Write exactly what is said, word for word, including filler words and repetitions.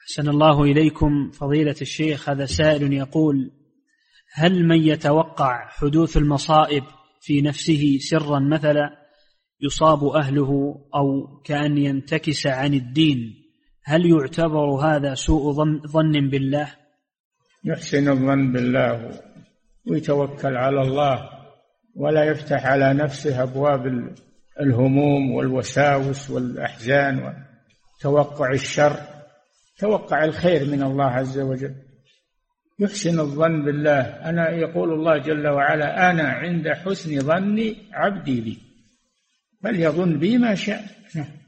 أحسن الله إليكم فضيلة الشيخ. هذا سائل يقول: هل من يتوقع حدوث المصائب في نفسه سرا مثلا يصاب أهله أو كأن ينتكس عن الدين، هل يعتبر هذا سوء ظن بالله؟ يحسن الظن بالله ويتوكل على الله، ولا يفتح على نفسه أبواب الهموم والوساوس والأحزان وتوقع الشر، توقع الخير من الله عز وجل. يحسن الظن بالله. أنا يقول الله جل وعلا: أنا عند حسن ظن عبدي بي فليظن بي ما شاء.